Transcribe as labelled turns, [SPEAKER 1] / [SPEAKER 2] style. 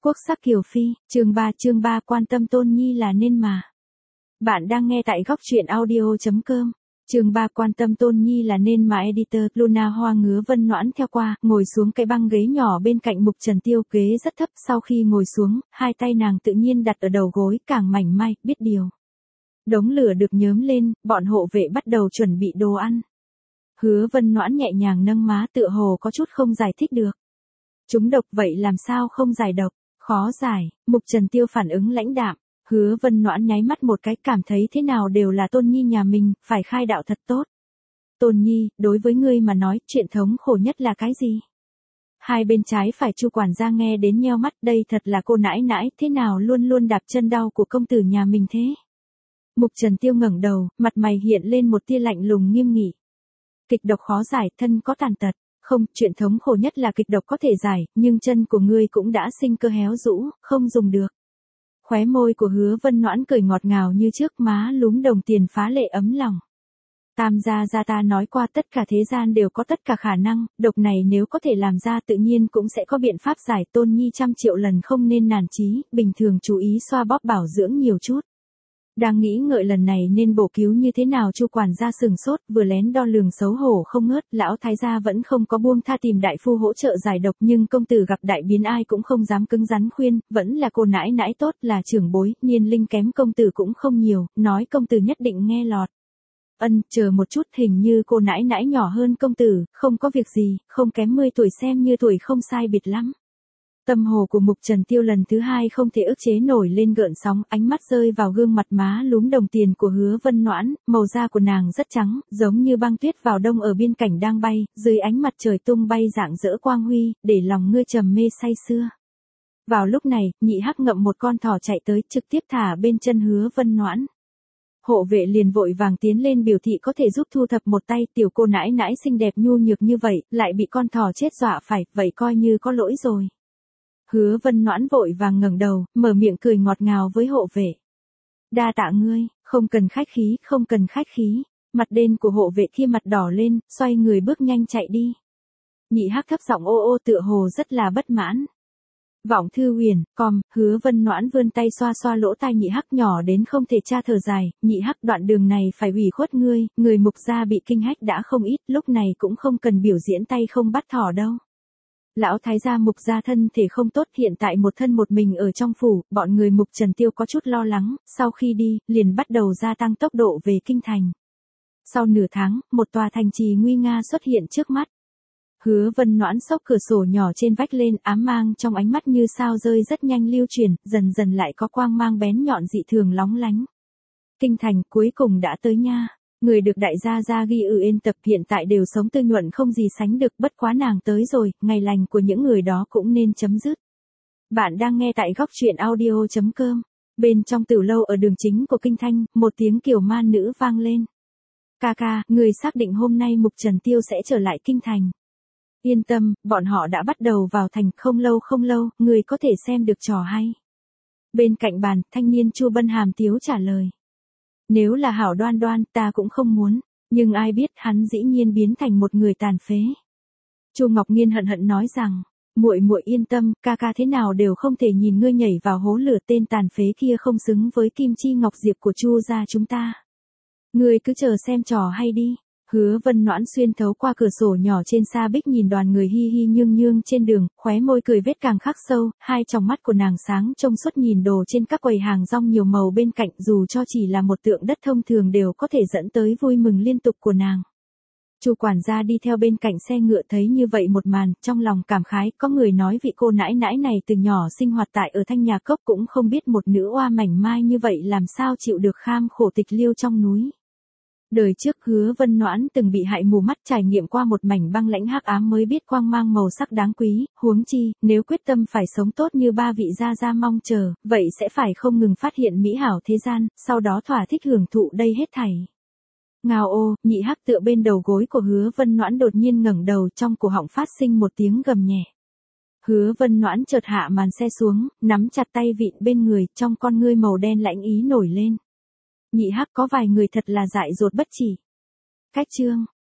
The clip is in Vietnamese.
[SPEAKER 1] Quốc sắc Kiều Phi, chương 3 quan tâm Tôn Nhi là nên mà. Bạn đang nghe tại góc truyện audio.com. Chương 3 quan tâm Tôn Nhi là nên mà editor Luna Hoa ngứa Vân Noãn theo qua, ngồi xuống cái băng ghế nhỏ bên cạnh Mục Trần Tiêu, ghế rất thấp, sau khi ngồi xuống, hai tay nàng tự nhiên đặt ở đầu gối, càng mảnh mai, biết điều. Đống lửa được nhớm lên, bọn hộ vệ bắt đầu chuẩn bị đồ ăn. Hứa Vân Noãn nhẹ nhàng nâng má, tựa hồ có chút không giải thích được. Chúng độc vậy làm sao không giải độc? Khó giải. Mục Trần Tiêu phản ứng lãnh đạm. Hứa Vân Noãn nháy mắt một cái, cảm thấy thế nào đều là Tôn Nhi nhà mình, phải khai đạo thật tốt. Tôn Nhi, đối với ngươi mà nói, chuyện thống khổ nhất là cái gì? Hai bên trái phải Chu quản gia nghe đến nheo mắt, đây thật là cô nãi nãi, thế nào luôn luôn đạp chân đau của công tử nhà mình thế? Mục Trần Tiêu ngẩng đầu, mặt mày hiện lên một tia lạnh lùng nghiêm nghị. Kịch độc khó giải, thân có tàn tật. Không, chuyện thống khổ nhất là kịch độc có thể giải, nhưng chân của ngươi cũng đã sinh cơ héo rũ, không dùng được. Khóe môi của Hứa Vân Noãn cười ngọt ngào như trước, má lúm đồng tiền phá lệ ấm lòng. Tam gia ta nói qua, tất cả thế gian đều có tất cả khả năng, độc này nếu có thể làm ra tự nhiên cũng sẽ có biện pháp giải. Tôn Nhi 100 triệu lần không nên nản chí, bình thường chú ý xoa bóp bảo dưỡng nhiều chút. Đang nghĩ ngợi lần này nên bổ cứu như thế nào, Chu quản gia sừng sốt, vừa lén đo lường xấu hổ không ngớt. Lão thái gia vẫn không có buông tha tìm đại phu hỗ trợ giải độc, nhưng công tử gặp đại biến ai cũng không dám cứng rắn khuyên, vẫn là cô nãi nãi tốt, là trưởng bối, niên linh kém công tử cũng không nhiều, nói công tử nhất định nghe lọt. Chờ một chút, hình như cô nãi nãi nhỏ hơn công tử, không có việc gì, không kém 10 tuổi, xem như tuổi không sai biệt lắm. Tâm hồ của Mục Trần Tiêu lần thứ hai không thể ức chế nổi lên gợn sóng, ánh mắt rơi vào gương mặt má lúm đồng tiền của Hứa Vân Noãn, màu da của nàng rất trắng, giống như băng tuyết vào đông ở biên cảnh đang bay, dưới ánh mặt trời tung bay rạng rỡ quang huy, để lòng ngươi trầm mê say sưa. Vào lúc này, Nhị Hắc ngậm một con thỏ chạy tới, trực tiếp thả bên chân Hứa Vân Noãn. Hộ vệ liền vội vàng tiến lên biểu thị có thể giúp thu thập một tay, tiểu cô nãi nãi xinh đẹp nhu nhược như vậy, lại bị con thỏ chết dọa phải, vậy coi như có lỗi rồi. Hứa Vân Noãn vội vàng ngẩng đầu, mở miệng cười ngọt ngào với hộ vệ. Đa tạ ngươi, không cần khách khí, không cần khách khí. Mặt đen của hộ vệ kia mặt đỏ lên, xoay người bước nhanh chạy đi. Nhị Hắc thấp giọng ô ô, tựa hồ rất là bất mãn. Vọng Thư Huyền, Hứa Vân Noãn vươn tay xoa xoa lỗ tai Nhị Hắc, nhỏ đến không thể tra, thở dài. Nhị Hắc, đoạn đường này phải ủy khuất ngươi, người Mục gia bị kinh hách đã không ít, lúc này cũng không cần biểu diễn tay không bắt thỏ đâu. Lão thái gia Mục gia thân thể không tốt, hiện tại một thân một mình ở trong phủ, bọn người Mục Trần Tiêu có chút lo lắng, sau khi đi, liền bắt đầu gia tăng tốc độ về kinh thành. Sau nửa tháng, một tòa thành trì nguy nga xuất hiện trước mắt. Hứa Vân Noãn xốc cửa sổ nhỏ trên vách lên, ám mang trong ánh mắt như sao rơi rất nhanh lưu chuyển, dần dần lại có quang mang bén nhọn dị thường lóng lánh. Kinh thành cuối cùng đã tới nha. Người được đại gia ghi yên tập hiện tại đều sống tươi nhuận không gì sánh được, bất quá nàng tới rồi, ngày lành của những người đó cũng nên chấm dứt. Bạn đang nghe tại góc truyện audio.com. Bên trong tiểu lâu ở đường chính của kinh thành, một tiếng kiều ma nữ vang lên. Ca, người xác định hôm nay Mục Trần Tiêu sẽ trở lại kinh thành. Yên tâm, bọn họ đã bắt đầu vào thành, không lâu, người có thể xem được trò hay. Bên cạnh bàn, thanh niên Chu Bân hàm tiếu trả lời. Nếu là Hảo Đoan Đoan, ta cũng không muốn, nhưng ai biết hắn dĩ nhiên biến thành một người tàn phế. Chu Ngọc Nghiên hận nói rằng, muội yên tâm, ca thế nào đều không thể nhìn ngươi nhảy vào hố lửa, tên tàn phế kia không xứng với Kim Chi Ngọc Diệp của Chu gia chúng ta. Ngươi cứ chờ xem trò hay đi. Hứa Vân Noãn xuyên thấu qua cửa sổ nhỏ trên xa bích nhìn đoàn người hi hi nhương trên đường, khóe môi cười vết càng khắc sâu, hai tròng mắt của nàng sáng trông suốt nhìn đồ trên các quầy hàng rong nhiều màu bên cạnh, dù cho chỉ là một tượng đất thông thường đều có thể dẫn tới vui mừng liên tục của nàng. Chu quản gia đi theo bên cạnh xe ngựa thấy như vậy một màn, trong lòng cảm khái, có người nói vị cô nãi nãi này từ nhỏ sinh hoạt tại ở Thanh Nhà Cốc, cũng không biết một nữ oa mảnh mai như vậy làm sao chịu được kham khổ tịch liêu trong núi. Đời trước Hứa Vân Noãn từng bị hại mù mắt, trải nghiệm qua một mảnh băng lãnh hắc ám mới biết quang mang màu sắc đáng quý, huống chi, nếu quyết tâm phải sống tốt như ba vị gia mong chờ, vậy sẽ phải không ngừng phát hiện mỹ hảo thế gian, sau đó thỏa thích hưởng thụ đây hết thảy. Ngao ô, Nhị Hắc tựa bên đầu gối của Hứa Vân Noãn đột nhiên ngẩng đầu, trong cổ họng phát sinh một tiếng gầm nhẹ. Hứa Vân Noãn chợt hạ màn xe xuống, nắm chặt tay vịn bên người, trong con ngươi màu đen lãnh ý nổi lên. Nhị Hắc, có vài người thật là dại dột bất chỉ. Cách chương,